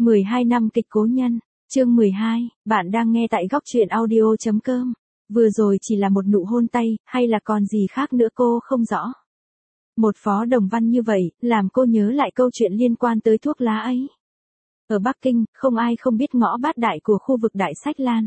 12 năm kịch cố nhân, chương 12, bạn đang nghe tại góc truyện audio.com. Vừa rồi chỉ là một nụ hôn tay, hay là còn gì khác nữa cô không rõ. Một Phó Đồng Văn như vậy, làm cô nhớ lại câu chuyện liên quan tới thuốc lá ấy. Ở Bắc Kinh, không ai không biết ngõ Bát Đại của khu vực Đại Sách Lan.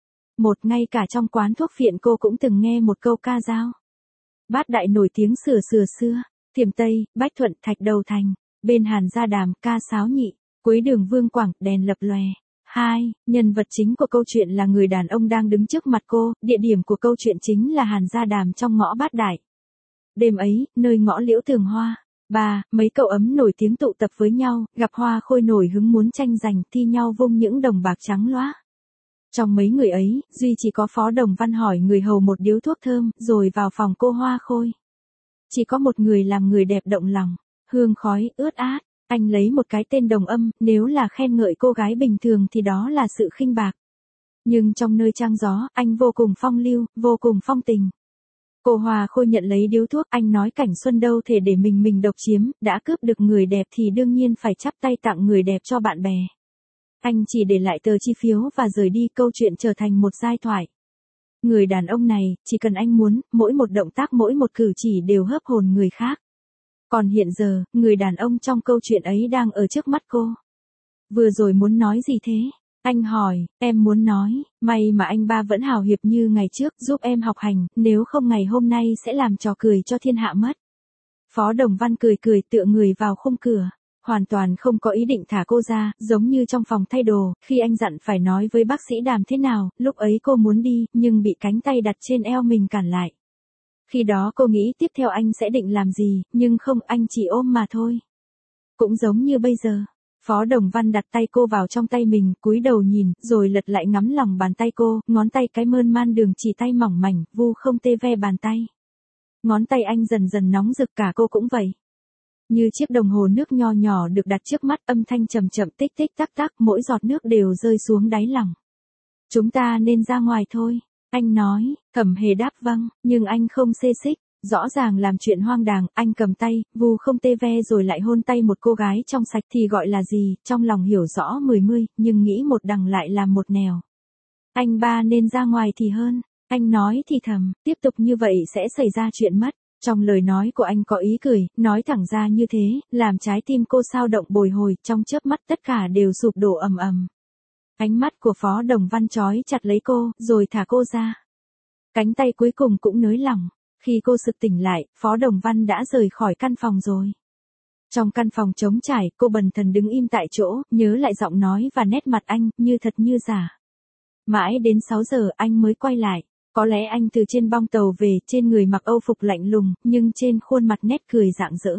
Ngay cả trong quán thuốc phiện cô cũng từng nghe một câu ca dao. Bát Đại nổi tiếng xưa, Thiểm Tây, Bách Thuận, Thạch Đầu Thành, bên Hàn Gia Đàm, ca sáo nhị, cuối đường Vương Quảng, đèn lập lòe. 2. Nhân vật chính của câu chuyện là người đàn ông đang đứng trước mặt cô, địa điểm của câu chuyện chính là Hàn Gia Đàm trong ngõ Bát Đại. Đêm ấy, nơi ngõ Liễu Tường Hoa. 3. Mấy cậu ấm nổi tiếng tụ tập với nhau, gặp hoa khôi nổi hứng muốn tranh giành, thi nhau vung những đồng bạc trắng loá. Trong mấy người ấy, duy chỉ có Phó Đồng Văn hỏi người hầu một điếu thuốc thơm, rồi vào phòng cô hoa khôi. Chỉ có một người làm người đẹp động lòng, hương khói, ướt át. Anh lấy một cái tên đồng âm, nếu là khen ngợi cô gái bình thường thì đó là sự khinh bạc. Nhưng trong nơi trang gió, anh vô cùng phong lưu, vô cùng phong tình. Cô hoa khôi nhận lấy điếu thuốc, anh nói cảnh xuân đâu thể để mình độc chiếm, đã cướp được người đẹp thì đương nhiên phải chắp tay tặng người đẹp cho bạn bè. Anh chỉ để lại tờ chi phiếu và rời đi, câu chuyện trở thành một giai thoại. Người đàn ông này, chỉ cần anh muốn, mỗi một động tác mỗi một cử chỉ đều hớp hồn người khác. Còn hiện giờ, người đàn ông trong câu chuyện ấy đang ở trước mắt cô. Vừa rồi muốn nói gì thế? Anh hỏi, em muốn nói, may mà anh ba vẫn hào hiệp như ngày trước, giúp em học hành, nếu không ngày hôm nay sẽ làm trò cười cho thiên hạ mất. Phó Đồng Văn cười tựa người vào khung cửa, hoàn toàn không có ý định thả cô ra, giống như trong phòng thay đồ, khi anh dặn phải nói với bác sĩ Đàm thế nào, lúc ấy cô muốn đi, nhưng bị cánh tay đặt trên eo mình cản lại. Khi đó cô nghĩ tiếp theo anh sẽ định làm gì, nhưng không, anh chỉ ôm mà thôi. Cũng giống như bây giờ, Phó Đồng Văn đặt tay cô vào trong tay mình, cúi đầu nhìn, rồi lật lại ngắm lòng bàn tay cô, ngón tay cái mơn man đường chỉ tay mỏng mảnh, vu không tê ve bàn tay. Ngón tay anh dần dần nóng rực, cả cô cũng vậy. Như chiếc đồng hồ nước nho nhỏ được đặt trước mắt, âm thanh chậm chậm tích tích tắc tắc, mỗi giọt nước đều rơi xuống đáy lòng. Chúng ta nên ra ngoài thôi. Anh nói, Thẩm Hề đáp vâng, nhưng anh không xê xích, rõ ràng làm chuyện hoang đàng, anh cầm tay, vu không tê ve rồi lại hôn tay một cô gái trong sạch thì gọi là gì, trong lòng hiểu rõ mươi, nhưng nghĩ một đằng lại làm một nẻo. Anh ba nên ra ngoài thì hơn, anh nói thì thầm, tiếp tục như vậy sẽ xảy ra chuyện mất. Trong lời nói của anh có ý cười, nói thẳng ra như thế, làm trái tim cô xao động bồi hồi, trong chớp mắt tất cả đều sụp đổ ầm ầm. Ánh mắt của Phó Đồng Văn trói chặt lấy cô, rồi thả cô ra. Cánh tay cuối cùng cũng nới lỏng. Khi cô sực tỉnh lại, Phó Đồng Văn đã rời khỏi căn phòng rồi. Trong căn phòng trống trải, cô bần thần đứng im tại chỗ, nhớ lại giọng nói và nét mặt anh, như thật như giả. Mãi đến 6 giờ anh mới quay lại. Có lẽ anh từ trên bong tàu về, trên người mặc âu phục lạnh lùng, nhưng trên khuôn mặt nét cười rạng rỡ.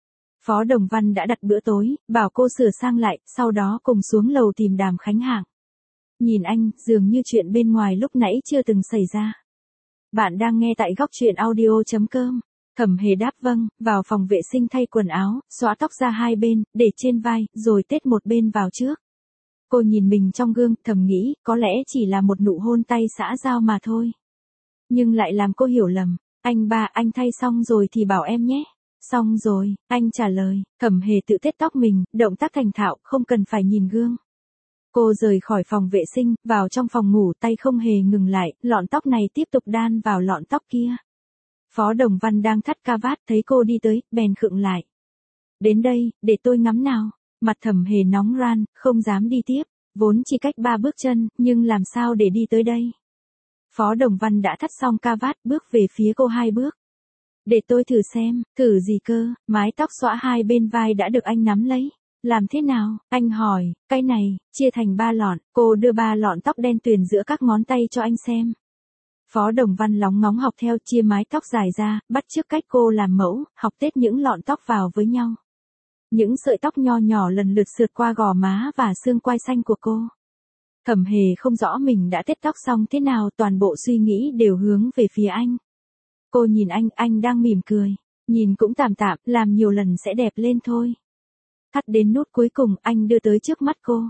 Phó Đồng Văn đã đặt bữa tối, bảo cô sửa sang lại, sau đó cùng xuống lầu tìm Đàm Khánh Hạng. Nhìn anh, dường như chuyện bên ngoài lúc nãy chưa từng xảy ra. Bạn đang nghe tại góc truyện audio.com. Thẩm Hề đáp vâng, vào phòng vệ sinh thay quần áo, xõa tóc ra hai bên, để trên vai, rồi tết một bên vào trước. Cô nhìn mình trong gương, thầm nghĩ, có lẽ chỉ là một nụ hôn tay xã giao mà thôi. Nhưng lại làm cô hiểu lầm. Anh ba, anh thay xong rồi thì bảo em nhé. Xong rồi, anh trả lời. Thẩm Hề tự tết tóc mình, động tác thành thạo, không cần phải nhìn gương. Cô rời khỏi phòng vệ sinh, vào trong phòng ngủ, tay không hề ngừng lại, lọn tóc này tiếp tục đan vào lọn tóc kia. Phó Đồng Văn đang thắt ca vát, thấy cô đi tới, bèn khựng lại. Đến đây, để tôi ngắm nào. Mặt Thẩm Hề nóng ran, không dám đi tiếp, vốn chỉ cách 3 bước chân, nhưng làm sao để đi tới đây. Phó Đồng Văn đã thắt xong ca vát, bước về phía cô 2 bước. Để tôi thử xem, thử gì cơ, mái tóc xõa hai bên vai đã được anh nắm lấy. Làm thế nào? Anh hỏi, cái này, chia thành 3 lọn, cô đưa 3 lọn tóc đen tuyền giữa các ngón tay cho anh xem. Phó Đồng Văn lóng ngóng học theo, chia mái tóc dài ra, bắt chước cách cô làm mẫu, học tết những lọn tóc vào với nhau. Những sợi tóc nho nhỏ lần lượt sượt qua gò má và xương quai xanh của cô. Thẩm Hề không rõ mình đã tết tóc xong thế nào, toàn bộ suy nghĩ đều hướng về phía anh. Cô nhìn anh đang mỉm cười, nhìn cũng tạm, làm nhiều lần sẽ đẹp lên thôi. Thắt đến nút cuối cùng, anh đưa tới trước mắt cô.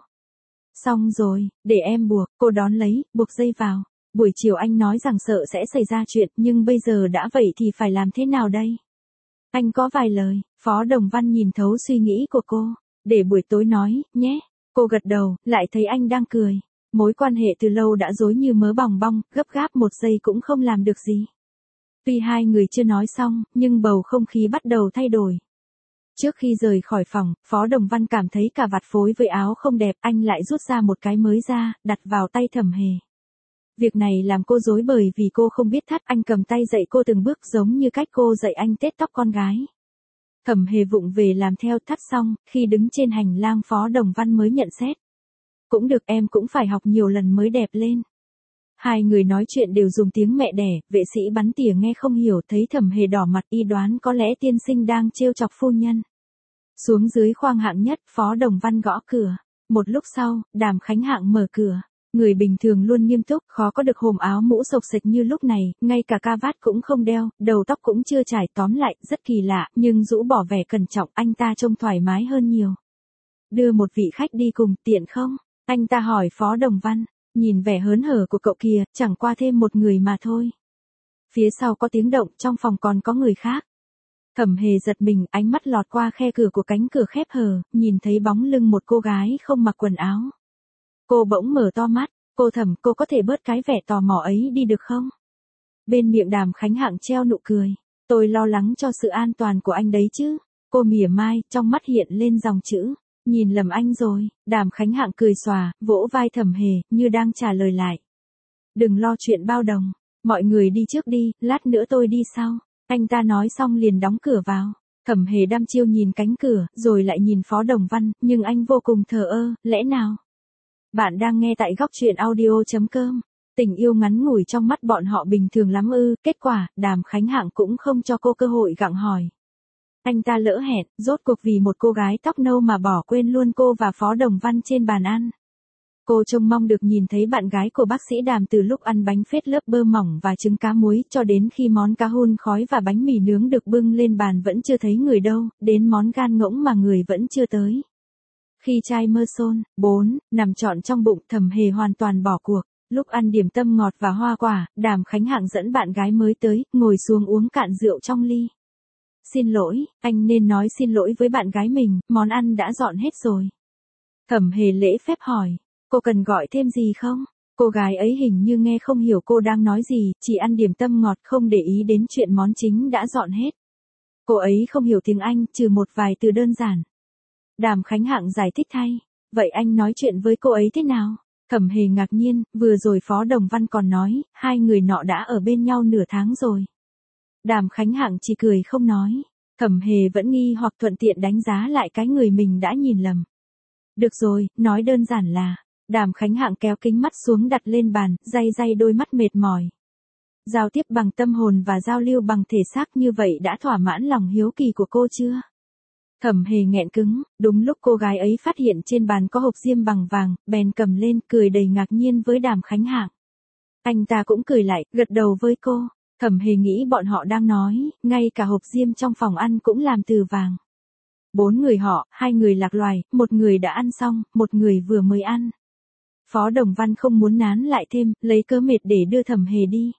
Xong rồi, để em buộc, cô đón lấy, buộc dây vào. Buổi chiều anh nói rằng sợ sẽ xảy ra chuyện, nhưng bây giờ đã vậy thì phải làm thế nào đây? Anh có vài lời, Phó Đồng Văn nhìn thấu suy nghĩ của cô. Để buổi tối nói, nhé. Cô gật đầu, lại thấy anh đang cười. Mối quan hệ từ lâu đã rối như mớ bòng bong, gấp gáp một giây cũng không làm được gì. Tuy hai người chưa nói xong, nhưng bầu không khí bắt đầu thay đổi. Trước khi rời khỏi phòng, Phó Đồng Văn cảm thấy cà vạt phối với áo không đẹp, anh lại rút ra một cái mới ra, đặt vào tay Thẩm Hề. Việc này làm cô rối bởi vì cô không biết thắt, anh cầm tay dạy cô từng bước giống như cách cô dạy anh tết tóc con gái. Thẩm Hề vụng về làm theo, thắt xong, khi đứng trên hành lang Phó Đồng Văn mới nhận xét. Cũng được, em cũng phải học nhiều lần mới đẹp lên. Hai người nói chuyện đều dùng tiếng mẹ đẻ, vệ sĩ bắn tỉa nghe không hiểu, thấy Thẩm Hề đỏ mặt y đoán có lẽ tiên sinh đang trêu chọc phu nhân. Xuống dưới khoang hạng nhất, Phó Đồng Văn gõ cửa. Một lúc sau, Đàm Khánh Hạng mở cửa. Người bình thường luôn nghiêm túc, khó có được hồm áo mũ xộc xệch như lúc này, ngay cả ca vát cũng không đeo, đầu tóc cũng chưa trải, tóm lại, rất kỳ lạ, nhưng rũ bỏ vẻ cẩn trọng, anh ta trông thoải mái hơn nhiều. Đưa một vị khách đi cùng, tiện không? Anh ta hỏi Phó Đồng Văn, nhìn vẻ hớn hở của cậu kìa, chẳng qua thêm một người mà thôi. Phía sau có tiếng động, trong phòng còn có người khác. Thẩm Hề giật mình, ánh mắt lọt qua khe cửa của cánh cửa khép hờ, nhìn thấy bóng lưng một cô gái không mặc quần áo. Cô bỗng mở to mắt, cô Thẩm, cô có thể bớt cái vẻ tò mò ấy đi được không? Bên miệng Đàm Khánh Hạng treo nụ cười, tôi lo lắng cho sự an toàn của anh đấy chứ. Cô mỉa mai, trong mắt hiện lên dòng chữ, nhìn lầm anh rồi. Đàm Khánh Hạng cười xòa, vỗ vai Thẩm Hề, như đang trả lời lại. Đừng lo chuyện bao đồng, mọi người đi trước đi, lát nữa tôi đi sau. Anh ta nói xong liền đóng cửa vào. Thẩm Hề đăm chiêu nhìn cánh cửa, rồi lại nhìn Phó Đồng Văn, nhưng anh vô cùng thờ ơ, lẽ nào? Bạn đang nghe tại góc truyện audio.com. Tình yêu ngắn ngủi trong mắt bọn họ bình thường lắm ư? Kết quả, Đàm Khánh Hạng cũng không cho cô cơ hội gặng hỏi. Anh ta lỡ hẹn, rốt cuộc vì một cô gái tóc nâu mà bỏ quên luôn cô và Phó Đồng Văn trên bàn ăn. Cô trông mong được nhìn thấy bạn gái của bác sĩ Đàm từ lúc ăn bánh phết lớp bơ mỏng và trứng cá muối cho đến khi món cá hun khói và bánh mì nướng được bưng lên bàn vẫn chưa thấy người đâu, đến món gan ngỗng mà người vẫn chưa tới. Khi chai mơ xôn, 4, nằm trọn trong bụng, Thẩm Hề hoàn toàn bỏ cuộc. Lúc ăn điểm tâm ngọt và hoa quả, Đàm Khánh Hạng dẫn bạn gái mới tới, ngồi xuống uống cạn rượu trong ly. Xin lỗi, anh nên nói xin lỗi với bạn gái mình, món ăn đã dọn hết rồi. Thẩm Hề lễ phép hỏi, cô cần gọi thêm gì không? Cô gái ấy hình như nghe không hiểu cô đang nói gì, chỉ ăn điểm tâm ngọt không để ý đến chuyện món chính đã dọn hết. Cô ấy không hiểu tiếng Anh, trừ một vài từ đơn giản. Đàm Khánh Hạng giải thích thay, vậy anh nói chuyện với cô ấy thế nào? Thẩm Hề ngạc nhiên, vừa rồi Phó Đồng Văn còn nói, hai người nọ đã ở bên nhau nửa tháng rồi. Đàm Khánh Hạng chỉ cười không nói. Thẩm Hề vẫn nghi hoặc thuận tiện đánh giá lại cái người mình đã nhìn lầm. Được rồi, nói đơn giản là, Đàm Khánh Hạng kéo kính mắt xuống đặt lên bàn, day đôi mắt mệt mỏi. Giao tiếp bằng tâm hồn và giao lưu bằng thể xác như vậy đã thỏa mãn lòng hiếu kỳ của cô chưa? Thẩm Hề nghẹn cứng, đúng lúc cô gái ấy phát hiện trên bàn có hộp diêm bằng vàng, bèn cầm lên, cười đầy ngạc nhiên với Đàm Khánh Hạng. Anh ta cũng cười lại, gật đầu với cô. Thẩm Hề nghĩ bọn họ đang nói, ngay cả hộp diêm trong phòng ăn cũng làm từ vàng. 4 người họ, 2 người lạc loài, một người đã ăn xong, một người vừa mới ăn. Phó Đồng Văn không muốn nán lại thêm, lấy cớ mệt để đưa Thẩm Hề đi.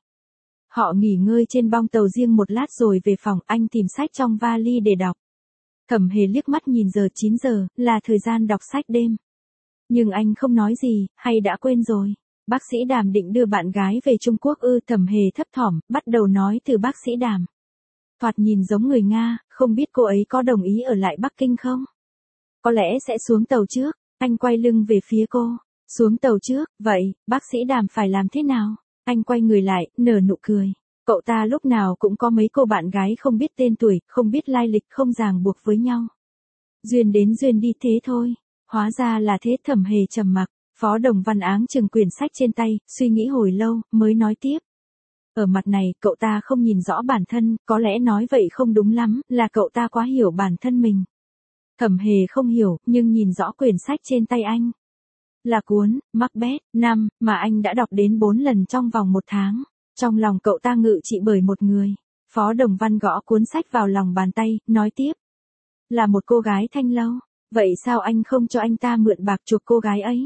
Họ nghỉ ngơi trên bong tàu riêng một lát rồi về phòng, anh tìm sách trong vali để đọc. Thẩm Hề liếc mắt nhìn giờ 9 giờ, là thời gian đọc sách đêm. Nhưng anh không nói gì, hay đã quên rồi. Bác sĩ Đàm định đưa bạn gái về Trung Quốc ư? Thẩm Hề thấp thỏm, bắt đầu nói từ bác sĩ Đàm. Thoạt nhìn giống người Nga, không biết cô ấy có đồng ý ở lại Bắc Kinh không? Có lẽ sẽ xuống tàu trước, anh quay lưng về phía cô. Xuống tàu trước, vậy, bác sĩ Đàm phải làm thế nào? Anh quay người lại, nở nụ cười. Cậu ta lúc nào cũng có mấy cô bạn gái không biết tên tuổi, không biết lai lịch, không ràng buộc với nhau. Duyên đến duyên đi thế thôi. Hóa ra là thế. Thẩm Hề trầm mặc. Phó Đồng Văn áng chừng quyển sách trên tay, suy nghĩ hồi lâu, mới nói tiếp. Ở mặt này, cậu ta không nhìn rõ bản thân, có lẽ nói vậy không đúng lắm, là cậu ta quá hiểu bản thân mình. Thẩm Hề không hiểu, nhưng nhìn rõ quyển sách trên tay anh. Là cuốn Macbeth 5, mà anh đã đọc đến 4 lần trong vòng 1 tháng. Trong lòng cậu ta ngự trị bởi một người. Phó Đồng Văn gõ cuốn sách vào lòng bàn tay, nói tiếp. Là một cô gái thanh lâu. Vậy sao anh không cho anh ta mượn bạc chuộc cô gái ấy?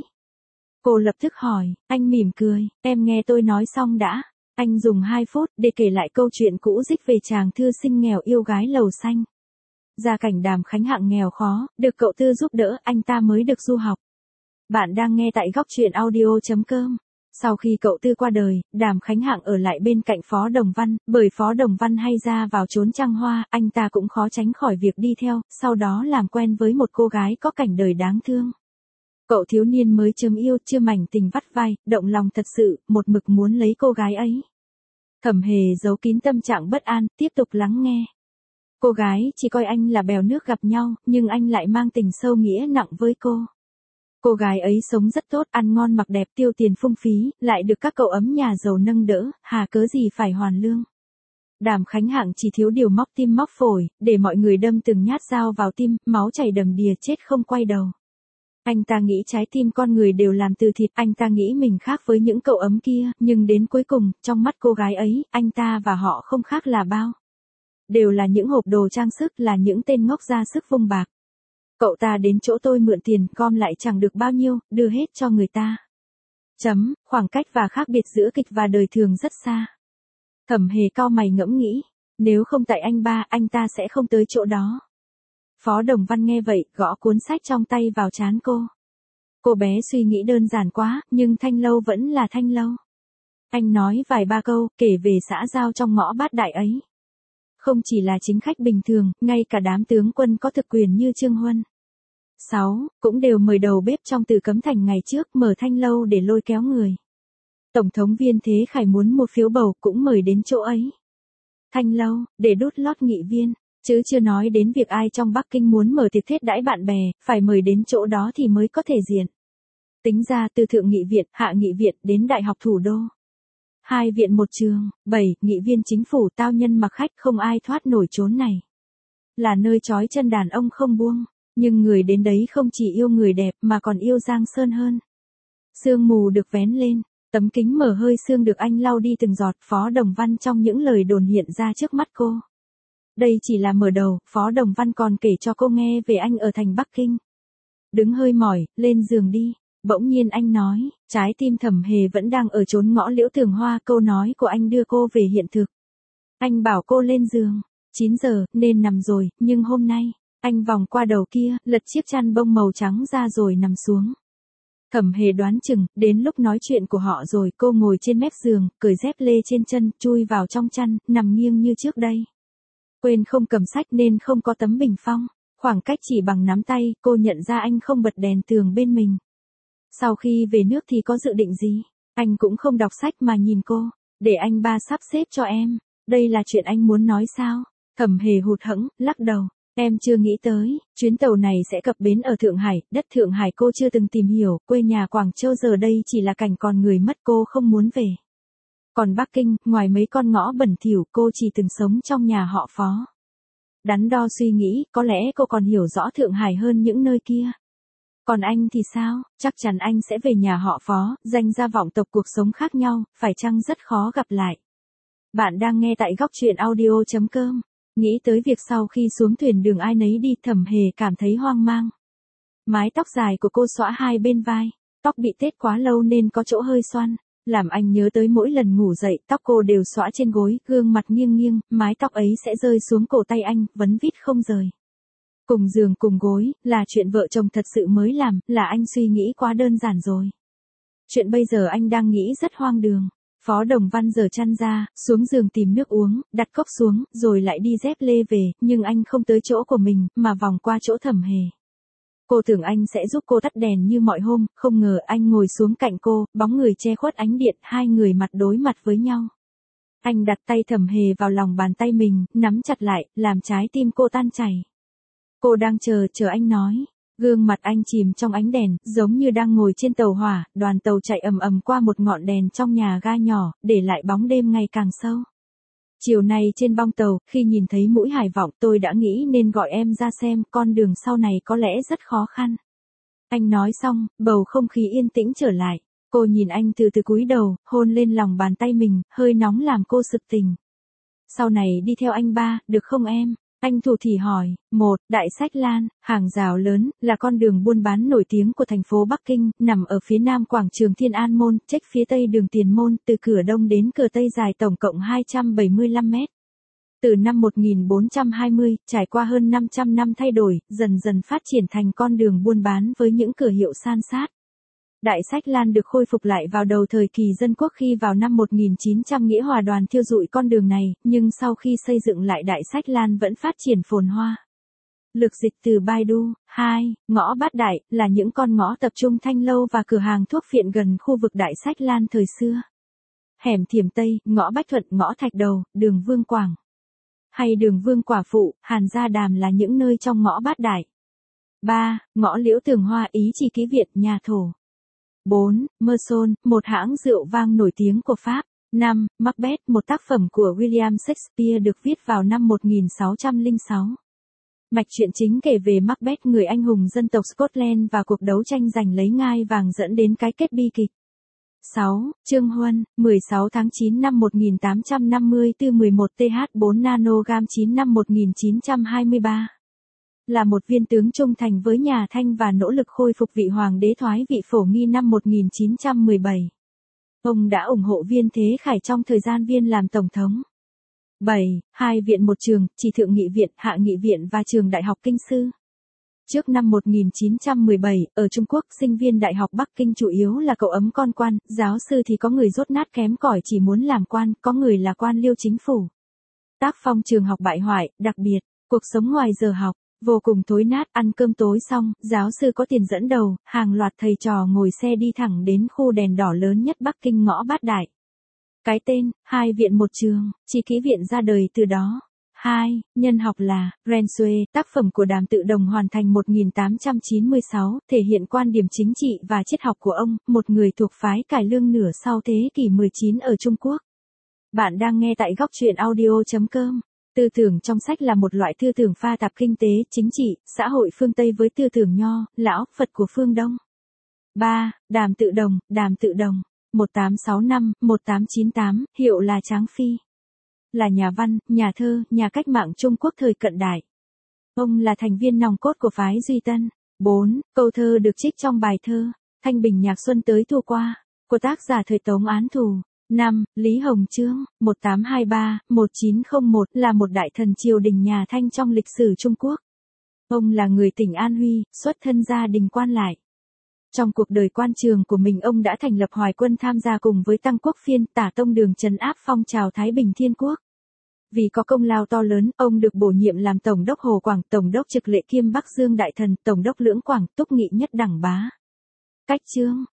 Cô lập tức hỏi, anh mỉm cười, em nghe tôi nói xong đã. Anh dùng 2 phút để kể lại câu chuyện cũ dích về chàng thư sinh nghèo yêu gái lầu xanh. Gia cảnh Đàm Khánh Hạng nghèo khó, được cậu Tư giúp đỡ, anh ta mới được du học. Bạn đang nghe tại góc truyện audio.com. Sau khi cậu Tư qua đời, Đàm Khánh Hạng ở lại bên cạnh Phó Đồng Văn, bởi Phó Đồng Văn hay ra vào trốn trăng hoa, anh ta cũng khó tránh khỏi việc đi theo, sau đó làm quen với một cô gái có cảnh đời đáng thương. Cậu thiếu niên mới chớm yêu, chưa mảnh tình vắt vai, động lòng thật sự, một mực muốn lấy cô gái ấy. Thẩm Hề giấu kín tâm trạng bất an, tiếp tục lắng nghe. Cô gái chỉ coi anh là bèo nước gặp nhau, nhưng anh lại mang tình sâu nghĩa nặng với cô. Cô gái ấy sống rất tốt, ăn ngon mặc đẹp, tiêu tiền phung phí, lại được các cậu ấm nhà giàu nâng đỡ, hà cớ gì phải hoàn lương. Đàm Khánh Hạng chỉ thiếu điều móc tim móc phổi, để mọi người đâm từng nhát dao vào tim, máu chảy đầm đìa chết không quay đầu. Anh ta nghĩ trái tim con người đều làm từ thịt, anh ta nghĩ mình khác với những cậu ấm kia, nhưng đến cuối cùng, trong mắt cô gái ấy, anh ta và họ không khác là bao. Đều là những hộp đồ trang sức, là những tên ngốc ra sức vung bạc. Cậu ta đến chỗ tôi mượn tiền, gom lại chẳng được bao nhiêu, đưa hết cho người ta. Khoảng cách và khác biệt giữa kịch và đời thường rất xa. Thẩm Hề cau mày ngẫm nghĩ, nếu không tại anh ba, anh ta sẽ không tới chỗ đó. Phó Đồng Văn nghe vậy, gõ cuốn sách trong tay vào trán cô. Cô bé suy nghĩ đơn giản quá, nhưng Thanh Lâu vẫn là Thanh Lâu. Anh nói vài ba câu, kể về xã giao trong ngõ Bát Đại ấy. Không chỉ là chính khách bình thường, ngay cả đám tướng quân có thực quyền như Trương Huân. 6. Cũng đều mời đầu bếp trong Từ Cấm Thành ngày trước, mở Thanh Lâu để lôi kéo người. Tổng thống Viên Thế Khải muốn một phiếu bầu, cũng mời đến chỗ ấy. Thanh Lâu, để đút lót nghị viên, chứ chưa nói đến việc ai trong Bắc Kinh muốn mở tiệc thiết đãi bạn bè, phải mời đến chỗ đó thì mới có thể diện. Tính ra từ Thượng Nghị viện, Hạ Nghị viện đến Đại học Thủ đô. 2 viện 1 trường, 7, nghị viên chính phủ, tao nhân mặc khách, không ai thoát nổi chốn này. Là nơi trói chân đàn ông không buông, nhưng người đến đấy không chỉ yêu người đẹp mà còn yêu Giang Sơn hơn. Sương mù được vén lên, tấm kính mở hơi sương được anh lau đi từng giọt, Phó Đồng Văn trong những lời đồn hiện ra trước mắt cô. Đây chỉ là mở đầu, Phó Đồng Văn còn kể cho cô nghe về anh ở thành Bắc Kinh. Đứng hơi mỏi, lên giường đi. Bỗng nhiên anh nói, trái tim Thẩm Hề vẫn đang ở chốn ngõ Liễu Tường Hoa, câu nói của anh đưa cô về hiện thực. Anh bảo cô lên giường, 9 giờ, nên nằm rồi, nhưng hôm nay, anh vòng qua đầu kia, lật chiếc chăn bông màu trắng ra rồi nằm xuống. Thẩm Hề đoán chừng, đến lúc nói chuyện của họ rồi, cô ngồi trên mép giường, cởi dép lê trên chân, chui vào trong chăn, nằm nghiêng như trước đây. Quên không cầm sách nên không có tấm bình phong, khoảng cách chỉ bằng nắm tay, cô nhận ra anh không bật đèn tường bên mình. Sau khi về nước thì có dự định gì? Anh cũng không đọc sách mà nhìn cô, để anh ba sắp xếp cho em. Đây là chuyện anh muốn nói sao? Thẩm Hề hụt hẫng, lắc đầu. Em chưa nghĩ tới, chuyến tàu này sẽ cập bến ở Thượng Hải, đất Thượng Hải cô chưa từng tìm hiểu, quê nhà Quảng Châu giờ đây chỉ là cảnh còn người mất, cô không muốn về. Còn Bắc Kinh, ngoài mấy con ngõ bẩn thỉu, cô chỉ từng sống trong nhà họ Phó. Đắn đo suy nghĩ, có lẽ cô còn hiểu rõ Thượng Hải hơn những nơi kia. Còn anh thì sao? Chắc chắn anh sẽ về nhà họ Phó, danh gia vọng tộc, cuộc sống khác nhau, phải chăng rất khó gặp lại. Bạn đang nghe tại góc truyện audio.com. Nghĩ tới việc sau khi xuống thuyền đường ai nấy đi, Thẩm Hề cảm thấy hoang mang. Mái tóc dài của cô xõa hai bên vai, tóc bị tết quá lâu nên có chỗ hơi xoăn, làm anh nhớ tới mỗi lần ngủ dậy, tóc cô đều xõa trên gối, gương mặt nghiêng nghiêng, mái tóc ấy sẽ rơi xuống cổ tay anh, vấn vít không rời. Cùng giường cùng gối, là chuyện vợ chồng thật sự mới làm, là anh suy nghĩ quá đơn giản rồi. Chuyện bây giờ anh đang nghĩ rất hoang đường. Phó Đồng Văn giở chăn ra, xuống giường tìm nước uống, đặt cốc xuống, rồi lại đi dép lê về, nhưng anh không tới chỗ của mình, mà vòng qua chỗ Thẩm Hề. Cô tưởng anh sẽ giúp cô tắt đèn như mọi hôm, không ngờ anh ngồi xuống cạnh cô, bóng người che khuất ánh điện, hai người mặt đối mặt với nhau. Anh đặt tay Thẩm Hề vào lòng bàn tay mình, nắm chặt lại, làm trái tim cô tan chảy. Cô đang chờ anh nói. Gương mặt anh chìm trong ánh đèn, giống như đang ngồi trên tàu hỏa, đoàn tàu chạy ầm ầm qua một ngọn đèn trong nhà ga nhỏ, để lại bóng đêm ngày càng sâu. Chiều nay trên bong tàu, khi nhìn thấy mũi Hải Vọng, tôi đã nghĩ nên gọi em ra xem, con đường sau này có lẽ rất khó khăn. Anh nói xong, bầu không khí yên tĩnh trở lại. Cô nhìn anh từ từ cúi đầu, hôn lên lòng bàn tay mình, hơi nóng làm cô sực tỉnh. Sau này đi theo anh ba, được không em? Anh thủ thỉ hỏi. 1. Đại Sách Lan, hàng rào lớn, là con đường buôn bán nổi tiếng của thành phố Bắc Kinh, nằm ở phía nam quảng trường Thiên An Môn, chếch phía tây đường Tiền Môn, từ cửa đông đến cửa tây dài tổng cộng 275 mét. Từ năm 1420, trải qua hơn 500 năm thay đổi, dần dần phát triển thành con đường buôn bán với những cửa hiệu san sát. Đại Sách Lan được khôi phục lại vào đầu thời kỳ dân quốc khi vào năm 1900 Nghĩa Hòa đoàn thiêu rụi con đường này, nhưng sau khi xây dựng lại Đại Sách Lan vẫn phát triển phồn hoa. Lược dịch từ Baidu. 2. Ngõ Bát Đại, là những con ngõ tập trung thanh lâu và cửa hàng thuốc phiện gần khu vực Đại Sách Lan thời xưa. Hẻm Thiểm Tây, ngõ Bách Thuận, ngõ Thạch Đầu, đường Vương Quảng. Hay đường Vương Quả Phụ, Hàn Gia Đàm là những nơi trong ngõ Bát Đại. 3. Ngõ Liễu Tường Hoa, Ý Chỉ Ký Viện, Nhà Thổ. 4. Merson, một hãng rượu vang nổi tiếng của Pháp. 5. Macbeth, một tác phẩm của William Shakespeare được viết vào năm 1606. Mạch truyện chính kể về Macbeth, người anh hùng dân tộc Scotland và cuộc đấu tranh giành lấy ngai vàng dẫn đến cái kết bi kịch. 6. Trương Huân, 16 tháng 9 năm 1854 11 th 4 nanogam 9 năm 1923. Là một viên tướng trung thành với nhà Thanh và nỗ lực khôi phục vị hoàng đế thoái vị Phổ Nghi năm 1917. Ông đã ủng hộ Viên Thế Khải trong thời gian Viên làm tổng thống. 7. Hai viện một trường, chỉ thượng nghị viện, hạ nghị viện và trường đại học kinh sư. Trước năm 1917, ở Trung Quốc, sinh viên Đại học Bắc Kinh chủ yếu là cậu ấm con quan, giáo sư thì có người dốt nát kém cỏi chỉ muốn làm quan, có người là quan liêu chính phủ. Tác phong trường học bại hoại, đặc biệt, cuộc sống ngoài giờ học, vô cùng thối nát. Ăn cơm tối xong, giáo sư có tiền dẫn đầu, hàng loạt thầy trò ngồi xe đi thẳng đến khu đèn đỏ lớn nhất Bắc Kinh, ngõ Bát Đại. Cái tên, hai viện một trường, chỉ ký viện ra đời từ đó. 2. Nhân học là, Rensue, tác phẩm của Đàm Tự Đồng hoàn thành 1896, thể hiện quan điểm chính trị và triết học của ông, một người thuộc phái cải lương nửa sau thế kỷ 19 ở Trung Quốc. Bạn đang nghe tại góc truyện audio.com. Tư tưởng trong sách là một loại tư tưởng pha tạp kinh tế, chính trị, xã hội phương Tây với tư tưởng Nho, Lão, Phật của phương Đông. 3. Đàm Tự Đồng, 1865-1898, hiệu là Tráng Phi. Là nhà văn, nhà thơ, nhà cách mạng Trung Quốc thời cận đại. Ông là thành viên nòng cốt của phái Duy Tân. 4. Câu thơ được trích trong bài thơ Thanh Bình Nhạc Xuân tới thu qua, của tác giả thời Tống Án Thù. 5. Lý Hồng Chương, 1823-1901, là một đại thần triều đình nhà Thanh trong lịch sử Trung Quốc. Ông là người tỉnh An Huy, xuất thân gia đình quan lại. Trong cuộc đời quan trường của mình, ông đã thành lập Hoài Quân tham gia cùng với Tăng Quốc Phiên, Tả Tông Đường trấn áp phong trào Thái Bình Thiên Quốc. Vì có công lao to lớn, ông được bổ nhiệm làm Tổng đốc Hồ Quảng, Tổng đốc Trực Lệ kiêm Bắc Dương Đại Thần, Tổng đốc Lưỡng Quảng, Túc Nghị Nhất Đẳng Bá. Cách chương